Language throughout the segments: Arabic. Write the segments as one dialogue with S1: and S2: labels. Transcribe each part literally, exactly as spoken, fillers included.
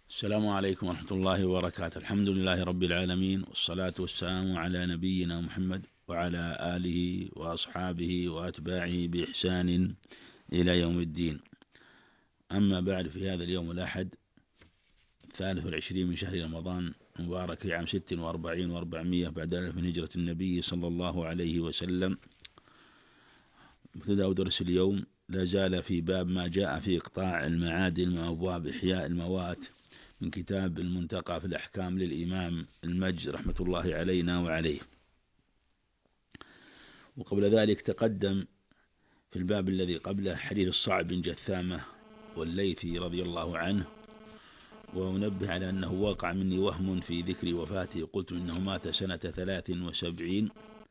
S1: السلام عليكم ورحمة الله وبركاته. الحمد لله رب العالمين، والصلاة والسلام على نبينا محمد وعلى آله وأصحابه وأتباعه بإحسان إلى يوم الدين. أما بعد، في هذا اليوم الأحد الثالث والعشرين من شهر رمضان مبارك لعام ست وأربعين وأربعمائة بعد ألف من هجرة النبي صلى الله عليه وسلم، ابتدأ درس اليوم لا زال في باب ما جاء في إقطاع المعادن من أبواب إحياء الموات من كتاب المنتقى في الأحكام للإمام المجد رحمة الله علينا وعليه. وقبل ذلك تقدم في الباب الذي قبله حديث الصعب بن جثامة والليثي رضي الله عنه، ونبه على أنه وقع مني وهم في ذكر وفاته، قلت إنه مات سنة ثلاث وسبعين،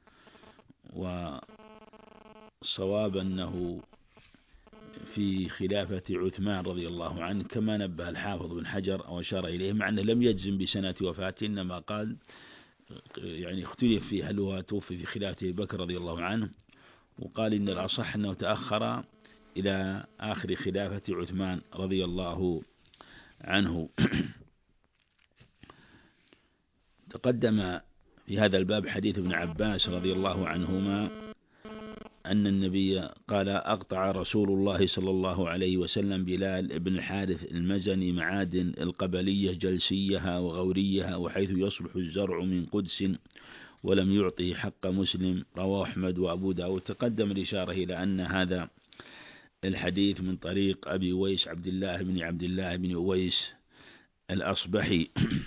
S1: والصواب أنه في خلافة عثمان رضي الله عنه كما نبه الحافظ بن حجر أو أشار إليه، مع أنه لم يجزم بسنة وفاته، إنما قال يعني اختلف في هل هو توفي في خلافة بكر رضي الله عنه، وقال إن الأصح أنه تأخر إلى آخر خلافة عثمان رضي الله عنه. تقدم في هذا الباب حديث ابن عباس رضي الله عنهما أن النبي قال: أقطع رسول الله صلى الله عليه وسلم بلال بن الحارث المزني معادن القبلية جلسيها وغوريها، وحيث يصلح الزرع من قدس، ولم يعطه حق مسلم. رواه أحمد وأبو داود. تقدم الإشارة إلى أن هذا الحديث من طريق أبي أويس عبد الله بن عبد الله بن أويس الأصبحي،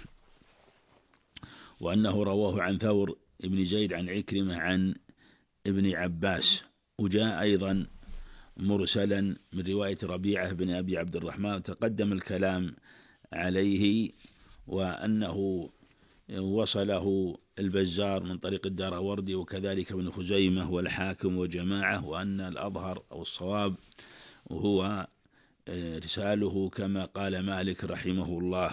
S1: وأنه رواه عن ثور بن زيد عن عكرمة عن ابن عباس. وجاء أيضا مرسلا من رواية ربيعة بن أبي عبد الرحمن، تقدم الكلام عليه، وأنه وصله البزار من طريق الدارورد وكذلك ابن خزيمة والحاكم وجماعة، وأن الأظهر أو الصواب هو رساله كما قال مالك رحمه الله،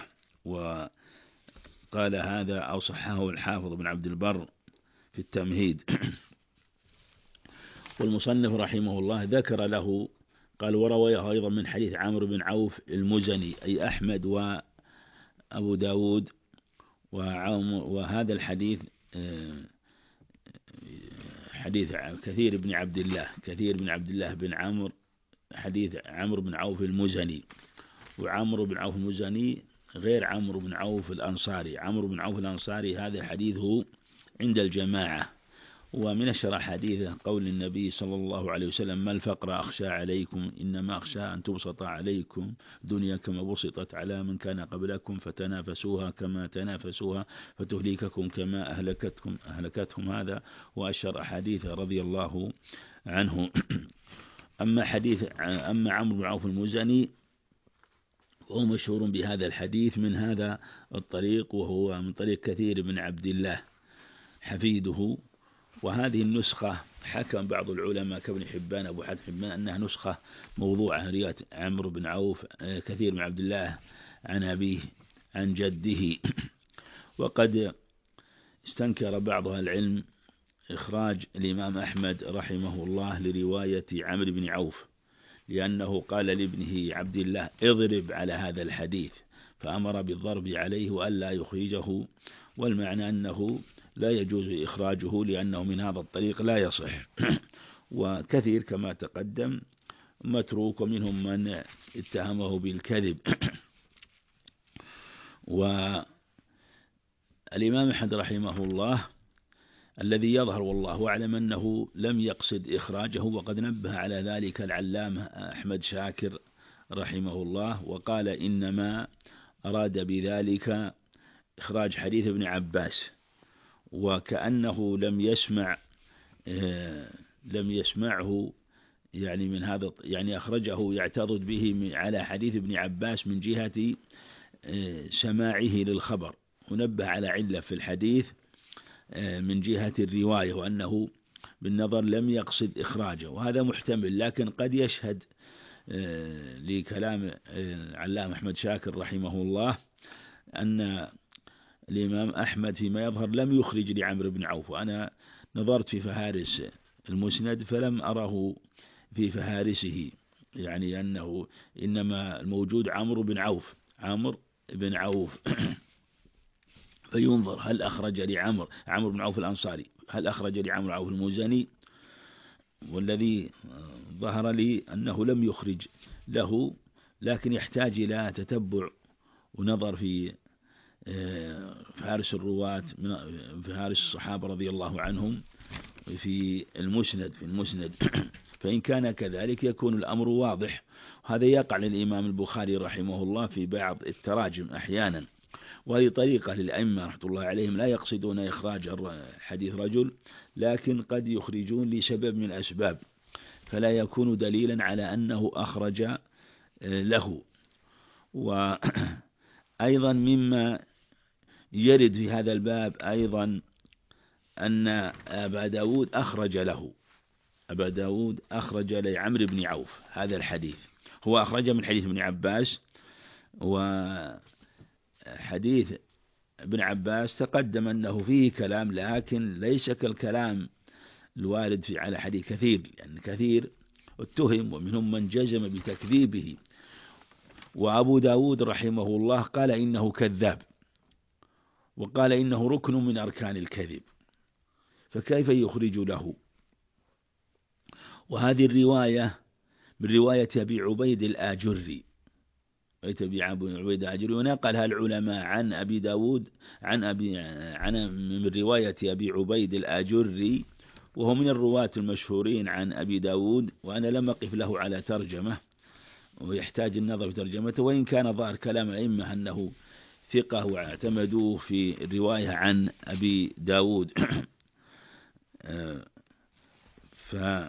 S1: وقال هذا أو صححه الحافظ بن عبد البر في التمهيد. والمصنف رحمه الله ذكر له قال: ورويه أيضا من حديث عمرو بن عوف المزني، أي أحمد وأبو داود. وهذا الحديث حديث كثير بن عبد الله كثير بن عبد الله بن عمرو، حديث عمرو بن عوف المزني. وعمرو بن عوف المزني غير عمرو بن عوف الأنصاري. عمرو بن عوف الأنصاري هذا حديثه عند الجماعة. ومن الشرح حديثه قول النبي صلى الله عليه وسلم: ما الفقر أخشى عليكم، إنما أخشى أن تبسط عليكم دنيا كما بسطت على من كان قبلكم، فتنافسوها كما تنافسوها، فتهلككم كما أهلكتكم أهلكتهم. هذا وأشر حديث رضي الله عنه. أما حديث أما عمرو بن عوف المزني وهو مشهور بهذا الحديث من هذا الطريق، وهو من طريق كثير بن عبد الله حفيده. وهذه النسخة حكم بعض العلماء كابن حبان أبو حاتم حبان أنها نسخة موضوعة، رواية عمرو بن عوف كثير بن عبد الله عن أبيه عن جده. وقد استنكر بعض العلم إخراج الإمام أحمد رحمه الله لرواية عمرو بن عوف، لأنه قال لابنه عبد الله: اضرب على هذا الحديث، فأمر بالضرب عليه وألا يخرجه. والمعنى أنه لا يجوز إخراجه لأنه من هذا الطريق لا يصح. وكثير كما تقدم متروك، ومنهم من اتهمه بالكذب. والإمام أحمد رحمه الله الذي يظهر والله أعلم أنه لم يقصد إخراجه، وقد نبه على ذلك العلامة أحمد شاكر رحمه الله، وقال: إنما أراد بذلك إخراج حديث ابن عباس، وكأنه لم يسمع لم يسمعه يعني من هذا، يعني أخرجه يعترض به على حديث ابن عباس من جهة سماعه للخبر، ونبه على علة في الحديث من جهة الرواية، وأنه بالنظر لم يقصد إخراجه، وهذا محتمل، لكن قد يشهد لكلام علامة أحمد شاكر رحمه الله أن الإمام أحمد فيما يظهر لم يخرج لعمرو بن عوف. وأنا نظرت في فهارس المسند فلم أره في فهارسه، يعني أنه إنما الموجود عمرو بن عوف، عمرو بن عوف فينظر هل أخرج لعمر عمرو بن عوف الأنصاري هل أخرج لعمرو بن عوف المزني، والذي ظهر لي أنه لم يخرج له، لكن يحتاج إلى تتبع ونظر في فهارس الرواة من فهارس الصحابة رضي الله عنهم في المسند في المسند فإن كان كذلك يكون الأمر واضح. وهذا يقع للإمام البخاري رحمه الله في بعض التراجم أحيانا، وهذه طريقة للأئمة رحمة الله عليهم لا يقصدون إخراج حديث رجل، لكن قد يخرجون لسبب من الأسباب فلا يكون دليلا على أنه أخرج له. وأيضا مما يرد في هذا الباب أيضا أن أبا داود أخرج له أبا داود أخرج لعمرو بن عوف هذا الحديث، هو أخرج من حديث ابن عباس، وحديث ابن عباس تقدم أنه فيه كلام لكن ليس كالكلام الوارد في على حديث كثير، لأن يعني كثير اتهم ومنهم من جزم بتكذيبه، وأبو داود رحمه الله قال إنه كذاب وقال إنه ركن من أركان الكذب، فكيف يخرج له؟ وهذه الرواية من رواية أبي عبيد الآجري أبي عبيد الآجري ونقلها العلماء عن أبي داود عن أبي عن من رواية أبي عبيد الآجري، وهو من الرواة المشهورين عن أبي داود، وأنا لم أقف له على ترجمة ويحتاج النظر في ترجمته، وإن كان ظاهر كلام الأئمة أنه ثقة واعتمدوه في الرواية عن أبي داود. فهو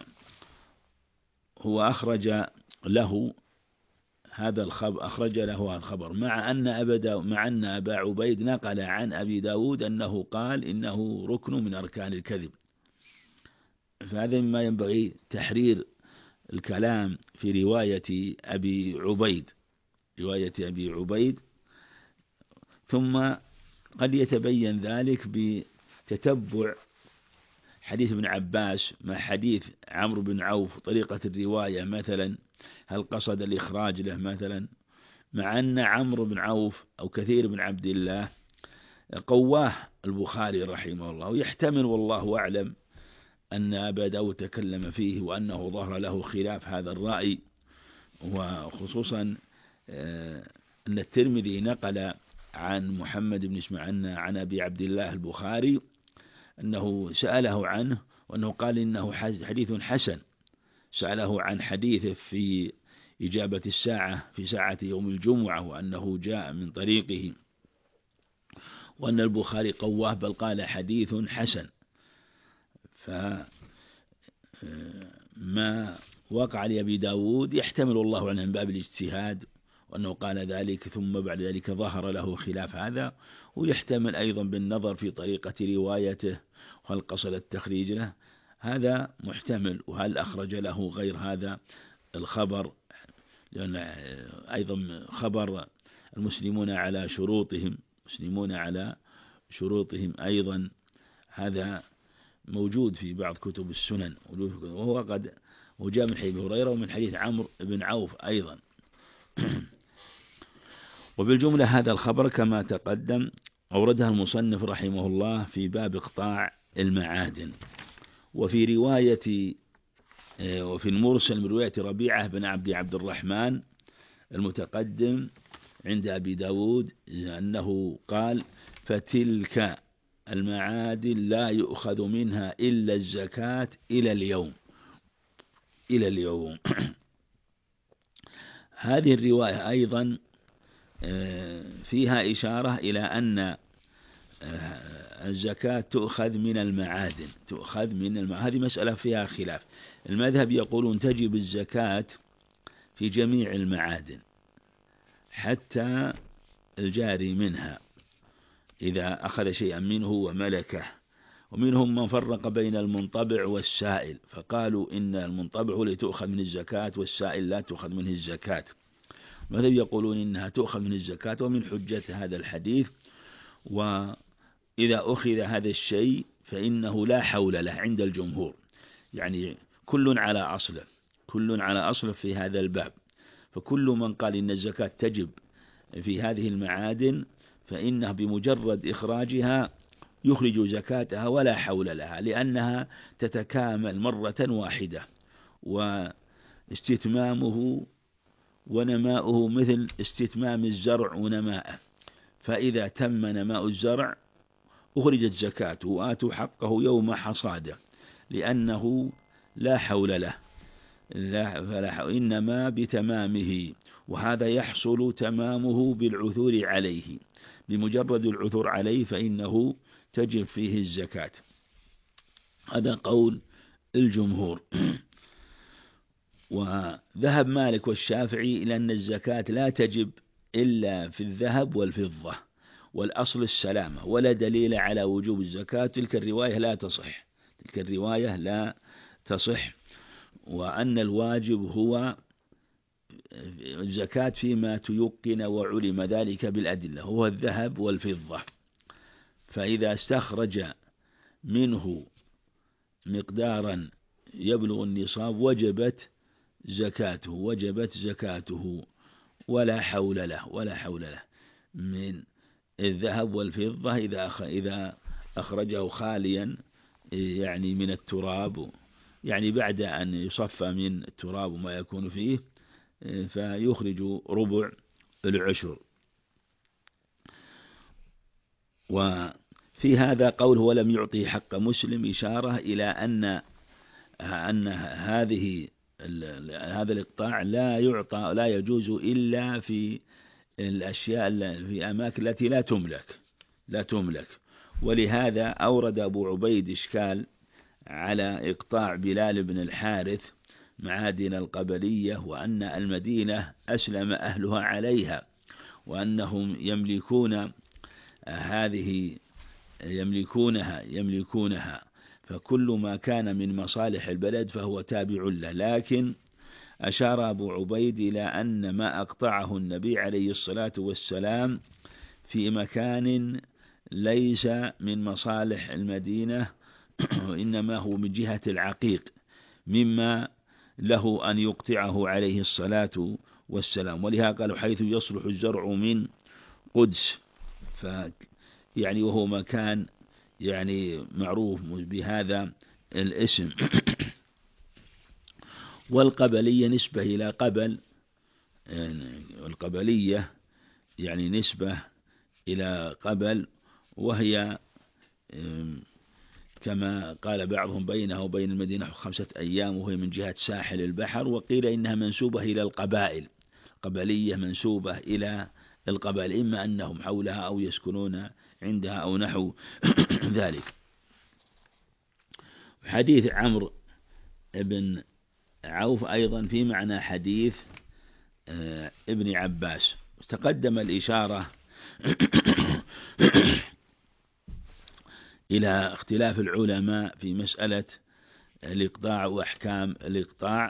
S1: أخرج له هذا الخبر أخرج له هذا الخبر مع أن أبا مع أن أبا عبيد نقل عن أبي داود أنه قال إنه ركن من أركان الكذب، فهذا مما ينبغي تحرير الكلام في رواية أبي عبيد رواية أبي عبيد ثم قد يتبين ذلك بتتبع حديث ابن عباس مع حديث عمرو بن عوف، طريقة الرواية مثلا هل قصد الإخراج له مثلا، مع أن عمرو بن عوف أو كثير بن عبد الله قواه البخاري رحمه الله، ويحتمل والله أعلم أن أبا داود تكلم فيه وأنه ظهر له خلاف هذا الرأي، وخصوصا أن الترمذي نقل عن محمد بن اسماعيل عن أبي عبد الله البخاري أنه سأله عنه وأنه قال إنه حديث حسن، سأله عن حديثه في إجابة الساعة في ساعة يوم الجمعة وأنه جاء من طريقه، وأن البخاري قواه بل قال حديث حسن. فما وقع لأبي داود يحتمل الله عنه من باب الاجتهاد وأنه قال ذلك ثم بعد ذلك ظهر له خلاف هذا، ويحتمل أيضا بالنظر في طريقة روايته وهل قصد التخريج له، هذا محتمل، وهل أخرج له غير هذا الخبر، لأن أيضا خبر المسلمون على شروطهم مسلمون على شروطهم أيضا هذا موجود في بعض كتب السنن، وهو قد وجاء من حديث هريرة ومن حديث عمرو بن عوف أيضا. وبالجملة هذا الخبر كما تقدم أوردها المصنف رحمه الله في باب إقطاع المعادن. وفي رواية وفي المرسل من رواية ربيعة بن عبد عبد الرحمن المتقدم عند أبي داود أنه قال فتلك المعادن لا يؤخذ منها إلا الزكاة إلى اليوم إلى اليوم. هذه الرواية أيضا فيها إشارة إلى أن الزكاة تؤخذ من المعادن تؤخذ من المعادن. هذه مسألة فيها خلاف، المذهب يقولون تجب الزكاة في جميع المعادن حتى الجاري منها إذا أخذ شيئا منه وملكه، ومنهم من فرق بين المنطبع والسائل فقالوا إن المنطبع هو اللي تؤخذ من الزكاة والسائل لا تؤخذ منه الزكاة. المذهب يقولون إنها تؤخذ من الزكاة، ومن حجة هذا الحديث وإذا أخذ هذا الشيء فإنه لا حول له عند الجمهور، يعني كل على أصله كل على أصله في هذا الباب، فكل من قال إن الزكاة تجب في هذه المعادن فإنه بمجرد إخراجها يخرج زكاتها ولا حول لها، لأنها تتكامل مرة واحدة، واستتمامه ونماؤه مثل استتمام الزرع ونماءه، فإذا تم نماء الزرع أخرجت زكاته وآتوا حقه يوم حصاده، لأنه لا حول له، لا فلا حول إنما بتمامه، وهذا يحصل تمامه بالعثور عليه، بمجرد العثور عليه فإنه تجب فيه الزكاة. هذا قول الجمهور. وذهب مالك والشافعي إلى أن الزكاة لا تجب إلا في الذهب والفضة، والأصل السلامة، ولا دليل على وجوب الزكاة. تلك الرواية لا تصح، تلك الرواية لا تصح، وأن الواجب هو الزكاة فيما تيقن وعلم ذلك بالأدلة، هو الذهب والفضة، فإذا استخرج منه مقدارا يبلغ النصاب وجبت زكاته، وجبت زكاته ولا حول له، ولا حول له من الذهب والفضة إذا إذا أخرجه خاليا يعني من التراب، يعني بعد أن يصفى من التراب وما يكون فيه، فيخرج ربع العشر. وفي هذا قوله ولم يعطي حق مسلم إشارة إلى أن أن هذه هذا الإقطاع لا يعطى لا يجوز إلا في الأشياء في أماكن التي لا تملك لا تملك ولهذا أورد أبو عبيد إشكال على إقطاع بلال بن الحارث معادن القبلية، وأن المدينة أسلم أهلها عليها، وأنهم يملكون هذه يملكونها يملكونها فكل ما كان من مصالح البلد فهو تابع له. لكن أشار أبو عبيد إلى أن ما أقطعه النبي عليه الصلاة والسلام في مكان ليس من مصالح المدينة، وإنما هو من جهة العقيق، مما له أن يقطعه عليه الصلاة والسلام. ولهذا قالوا حيث يصلح الزرع من قدس، ف يعني وهو مكان يعني معروف بهذا الاسم. والقبلية نسبة إلى قبل، والقبلية يعني نسبة إلى قبل، وهي كما قال بعضهم بينها وبين المدينة خمسة أيام، وهي من جهة ساحل البحر. وقيل إنها منسوبة إلى القبائل، قبلية منسوبة إلى القبائل، إما أنهم حولها أو يسكنون عندها أو نحو ذلك. حديث عمرو بن عوف أيضا في معنى حديث ابن عباس. تقدم الإشارة إلى اختلاف العلماء في مسألة الإقطاع وأحكام الإقطاع،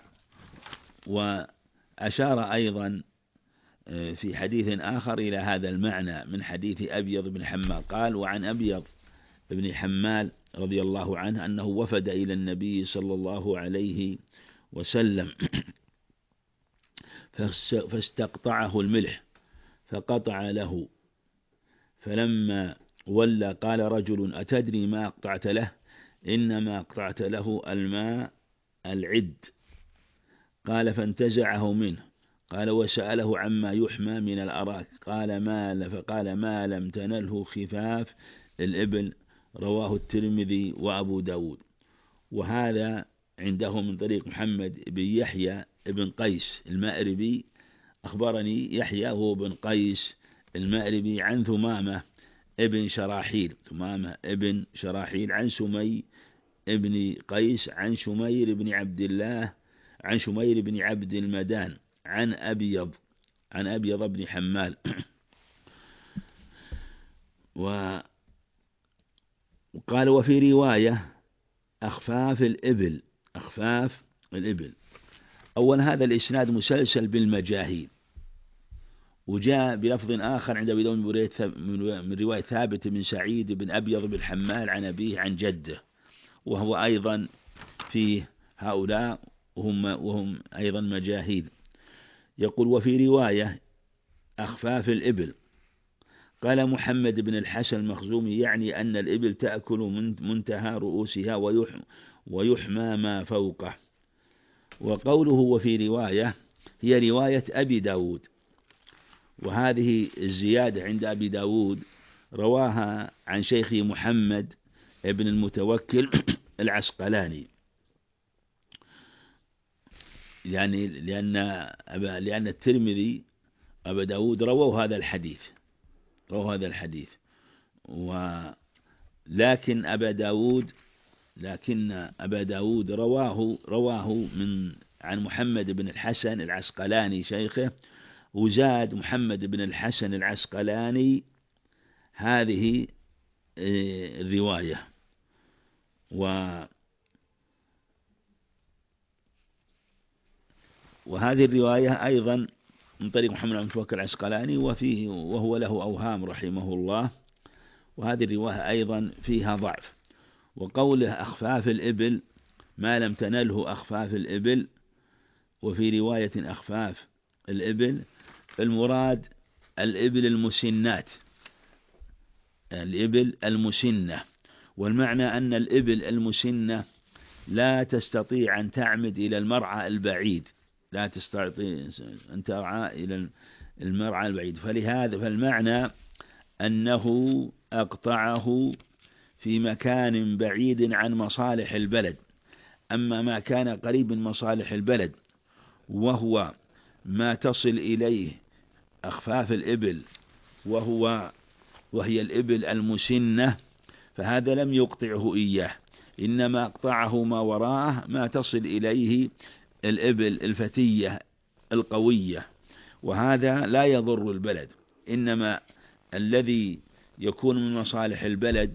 S1: وأشار أيضا في حديث آخر إلى هذا المعنى من حديث أبيض بن حمال قال: وعن أبيض بن حمال رضي الله عنه أنه وفد إلى النبي صلى الله عليه وسلم فاستقطعه الملح فقطع له، فلما ولى قال رجل: أتدري ما أقطعت له؟ إنما أقطعت له الماء العد. قال: فانتزعه منه. قال: وسأله عما يحمى من الأراك. قال: ما فقال: ما لم تنله خفاف الإبل. رواه الترمذي وأبو داود. وهذا عنده من طريق محمد بن يحيى بن قيس المأربي. أخبرني يحيى هو بن قيس المأربي عن ثمامة ابن شراحيل ثمامة ابن شراحيل عن سمي ابن قيس عن شمير بن عبد الله عن شمير بن عبد المدان عن أبيض عن أبيض بن حمال. وقال: وفي رواية أخفاف الإبل أخفاف الإبل. أول هذا الإسناد مسلسل بالمجاهيل، وجاء بلفظ آخر عند أبي داود من رواية ثابت بن سعيد بن أبيض بن حمال عن أبيه عن جده، وهو أيضا في هؤلاء وهم, وهم أيضا مجاهيل. يقول: وفي رواية أخفاف الإبل. قال محمد بن الحسن المخزومي يعني أن الإبل تأكل منتهى رؤوسها ويحمى ما فوقه. وقوله وفي رواية هي رواية أبي داود، وهذه الزيادة عند أبي داود رواها عن شيخي محمد ابن المتوكل العسقلاني، يعني لأن لأن الترمذي أبا داود رووا هذا الحديث رووا هذا الحديث ولكن أبا داود لكن أبا داود رواه رواه من عن محمد بن الحسن العسقلاني شيخه، وزاد محمد بن الحسن العسقلاني هذه الرواية. و وهذه الرواية أيضا من طريق محمد بن المتوكل العسقلاني وفيه وهو له أوهام رحمه الله، وهذه الرواية أيضا فيها ضعف. وقوله أخفاف الإبل ما لم تنله أخفاف الإبل، وفي رواية أخفاف الإبل المراد الإبل المسنات، الإبل المسنة، والمعنى أن الإبل المسنة لا تستطيع أن تعمد إلى المرعى البعيد، لا تستطيع أن ترعى إلى المرعى البعيد، فلهذا فالمعنى أنه أقطعه في مكان بعيد عن مصالح البلد. أما ما كان قريب من مصالح البلد وهو ما تصل إليه أخفاف الإبل وهو وهي الإبل المسنة، فهذا لم يقطعه إياه، إنما أقطعه ما وراءه ما تصل إليه الإبل الفتية القوية، وهذا لا يضر البلد، إنما الذي يكون من مصالح البلد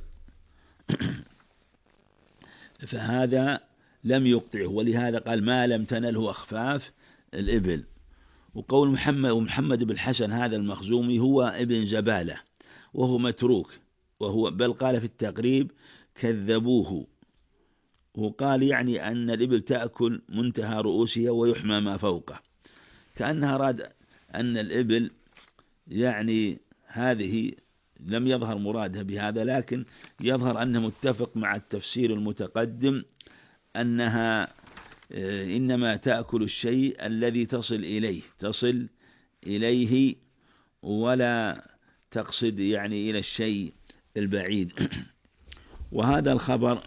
S1: فهذا لم يقطعه، ولهذا قال ما لم تنله أخفاف الإبل. وقول محمد ومحمد بن الحسن هذا المخزومي هو ابن زبالة وهو متروك، وهو بل قال في التقريب كذبوه، وقال يعني أن الإبل تأكل منتهى رؤوسها ويحمى ما فوقه، كأنها أراد أن الإبل يعني هذه لم يظهر مرادها بهذا، لكن يظهر أنه متفق مع التفسير المتقدم أنها إنما تأكل الشيء الذي تصل إليه تصل إليه ولا تقصد يعني إلى الشيء البعيد. وهذا الخبر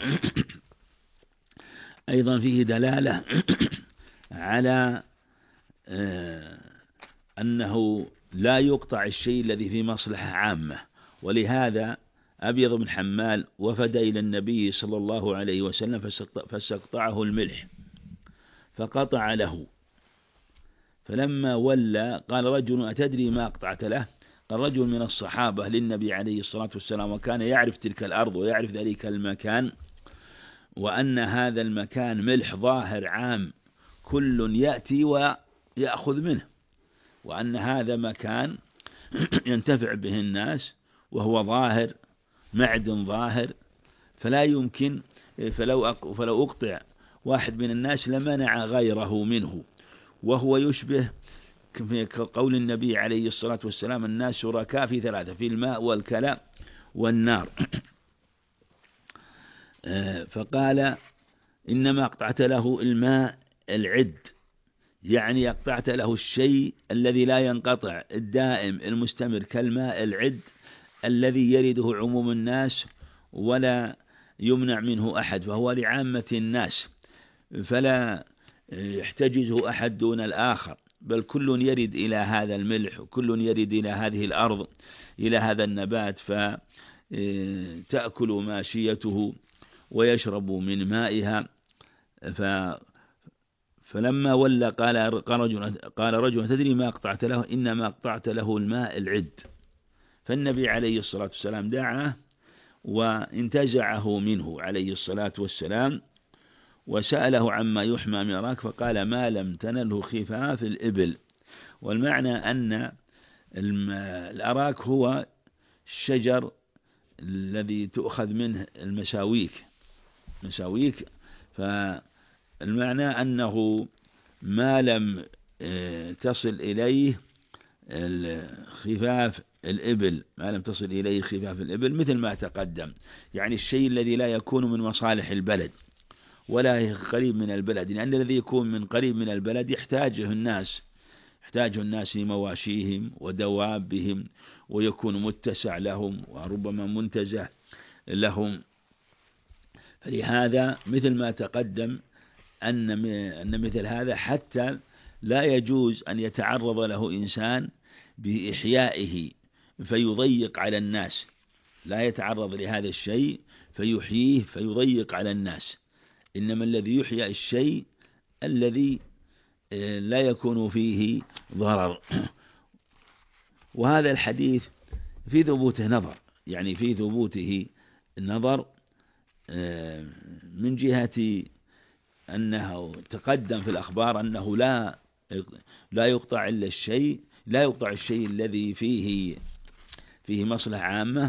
S1: أيضا فيه دلالة على أنه لا يقطع الشيء الذي في مصلحة عامة، ولهذا أبيض بن حمال وفد إلى النبي صلى الله عليه وسلم فاستقطعه الملح فقطع له، فلما ولى قال رجل أتدري ما قطعت له؟ قال رجل من الصحابة للنبي عليه الصلاة والسلام، وكان يعرف تلك الأرض ويعرف ذلك المكان، وأن هذا المكان ملح ظاهر عام كل يأتي ويأخذ منه، وأن هذا مكان ينتفع به الناس وهو ظاهر معدن ظاهر، فلا يمكن فلو فلو أقطع واحد من الناس لمنع غيره منه. وهو يشبه قول النبي عليه الصلاة والسلام الناس شركاء في ثلاثة، في الماء والكلى والنار. فقال إنما أقطعت له الماء العد، يعني أقطعت له الشيء الذي لا ينقطع الدائم المستمر كالماء العد الذي يرده عموم الناس ولا يمنع منه أحد، فهو لعامة الناس فلا يحتجزه أحد دون الآخر، بل كل يرد إلى هذا الملح وكل يرد إلى هذه الأرض إلى هذا النبات فتأكل ماشيته ويشرب من مائها. ف فلما ولى قال قال رجل قال رجل تدري ما قطعت له؟ إنما قطعت له الماء العد. فالنبي عليه الصلاة والسلام دعاه وانتزعه منه عليه الصلاة والسلام وسأله عما يحمى من الأراك، فقال ما لم تنله خفاف الإبل. والمعنى أن الأراك هو الشجر الذي تؤخذ منه المساويك مساويك فالمعنى أنه ما لم تصل إليه خفاف الإبل ما لم تصل إليه خفاف الإبل مثل ما تقدم، يعني الشيء الذي لا يكون من مصالح البلد ولا قريب من البلد، لأن الذي يكون من قريب من البلد يحتاجه الناس يحتاجه الناس لمواشيهم ودوابهم، ويكون متسع لهم وربما منتزه لهم. فلهذا مثل ما تقدم أن أن مثل هذا حتى لا يجوز أن يتعرض له إنسان بإحيائه فيضيق على الناس، لا يتعرض لهذا الشيء فيحييه فيضيق على الناس، إنما الذي يحيى الشيء الذي لا يكون فيه ضرر. وهذا الحديث في ثبوته نظر، يعني في ثبوته النظر من جهة أنه تقدم في الأخبار أنه لا لا يقطع إلا الشيء لا يقطع الشيء الذي فيه فيه مصلحة عامة.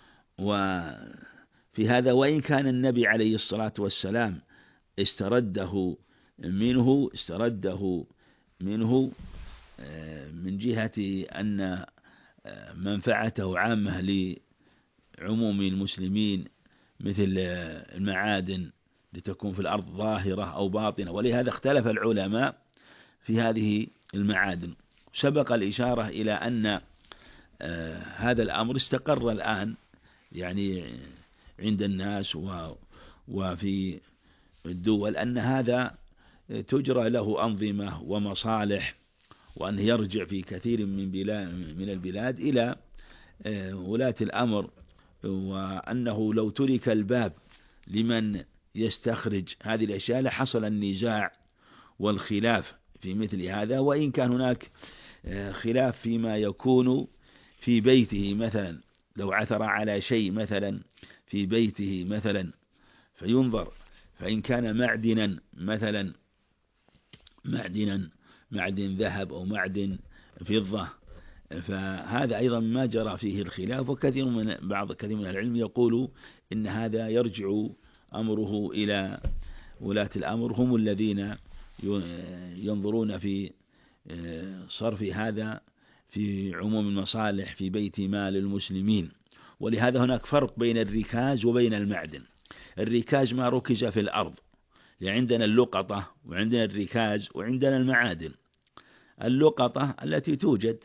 S1: وفي هذا وإن كان النبي عليه الصلاة والسلام استرده منه استرده منه من جهة أن منفعته عامة لعموم المسلمين مثل المعادن لتكون في الأرض ظاهرة أو باطنة، ولهذا اختلف العلماء في هذه المعادن. سبق الإشارة إلى أن هذا الأمر استقر الآن يعني عند الناس وفي الدول أن هذا تجرى له أنظمة ومصالح، وأن يرجع في كثير من بلاد من البلاد إلى ولاة الأمر، وأنه لو ترك الباب لمن يستخرج هذه الأشياء لحصل النزاع والخلاف في مثل هذا. وإن كان هناك خلاف فيما يكون في بيته، مثلا لو عثر على شيء مثلا في بيته مثلا فينظر، فإن كان معدنا مثلا معدنا معدن ذهب أو معدن فضة فهذا أيضا ما جرى فيه الخلاف. وكثير من بعض كثير من العلم يقول إن هذا يرجع أمره إلى ولاة الأمر، هم الذين ينظرون في صرف هذا في عموم المصالح في بيت مال المسلمين. ولهذا هناك فرق بين الركاز وبين المعدن. الركاز ما ركز في الأرض، يعني عندنا اللقطة وعندنا الركاز وعندنا المعادن. اللقطة التي توجد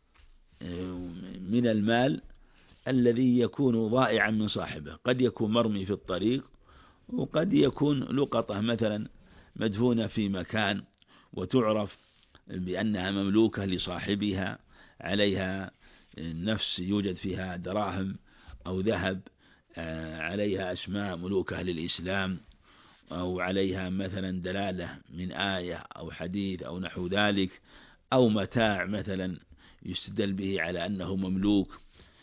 S1: من المال الذي يكون ضائعا من صاحبه، قد يكون مرمي في الطريق، وقد يكون لقطة مثلا مدفونة في مكان وتعرف بأنها مملوكة لصاحبها، عليها نفس يوجد فيها دراهم أو ذهب، عليها أسماء ملوكة للإسلام، أو عليها مثلا دلالة من آية أو حديث أو نحو ذلك، أو متاع مثلا يستدل به على أنه مملوك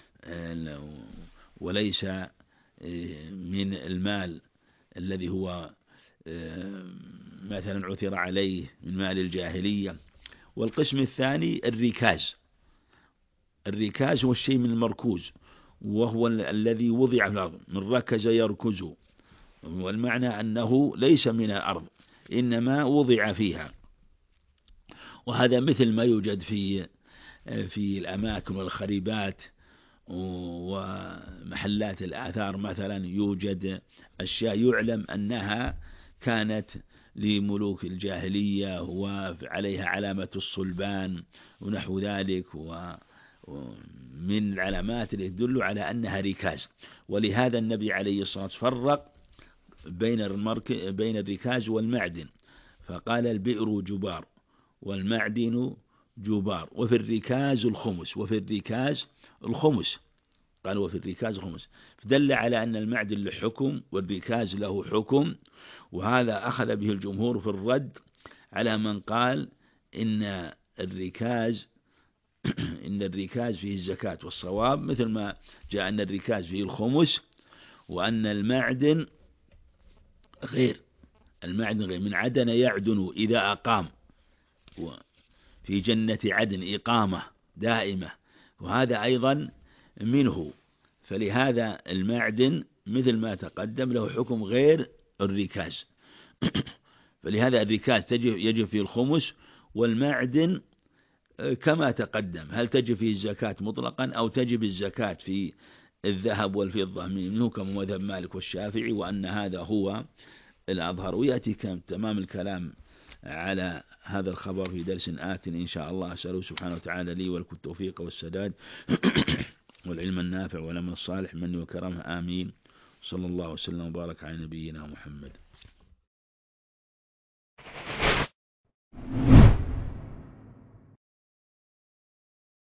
S1: وليس من المال الذي هو مثلا عثر عليه من مال الجاهلية. والقسم الثاني الركاز. الركاز هو الشيء من المركوز، وهو الذي وضع في الأرض، من ركز يركز، والمعنى أنه ليس من الأرض إنما وضع فيها. وهذا مثل ما يوجد في في الأماكن والخريبات ومحلات الآثار مثلا، يوجد أشياء يعلم أنها كانت لملوك الجاهلية وعليها علامة الصلبان ونحو ذلك، ومن العلامات اللي تدل على أنها ركاز. ولهذا النبي عليه الصلاة والسلام فرق بين المرك بين الركاز والمعدن، فقال البئر جبار والمعدن جبار، وفي الركاز الخمس وفي الركاز الخمس قال وفي الركاز الخمس، فدل على أن المعدن له حكم والركاز له حكم. وهذا أخذ به الجمهور في الرد على من قال إن الركاز إن الركاز فيه الزكاة، والصواب مثل ما جاء أن الركاز فيه الخمس، وأن المعدن غير المعدن غير من عدن يعدن إذا أقام، في جنة عدن إقامة دائمة، وهذا أيضا منه. فلهذا المعدن مثل ما تقدم له حكم غير الركاز. فلهذا الركاز يجب فيه الخمس، والمعدن كما تقدم، هل تجب فيه الزكاة مطلقا أو تجب الزكاة في الذهب والفضة منه كما مذهب مالك والشافعي، وأن هذا هو الأظهر. ويأتي تمام الكلام على هذا الخبر في درس آت إن شاء الله. أسأله سبحانه وتعالى لي ولكم التوفيق والسداد والعلم النافع والعمل الصالح مني وكرمه، آمين. صلى الله وسلم وبارك على نبينا محمد.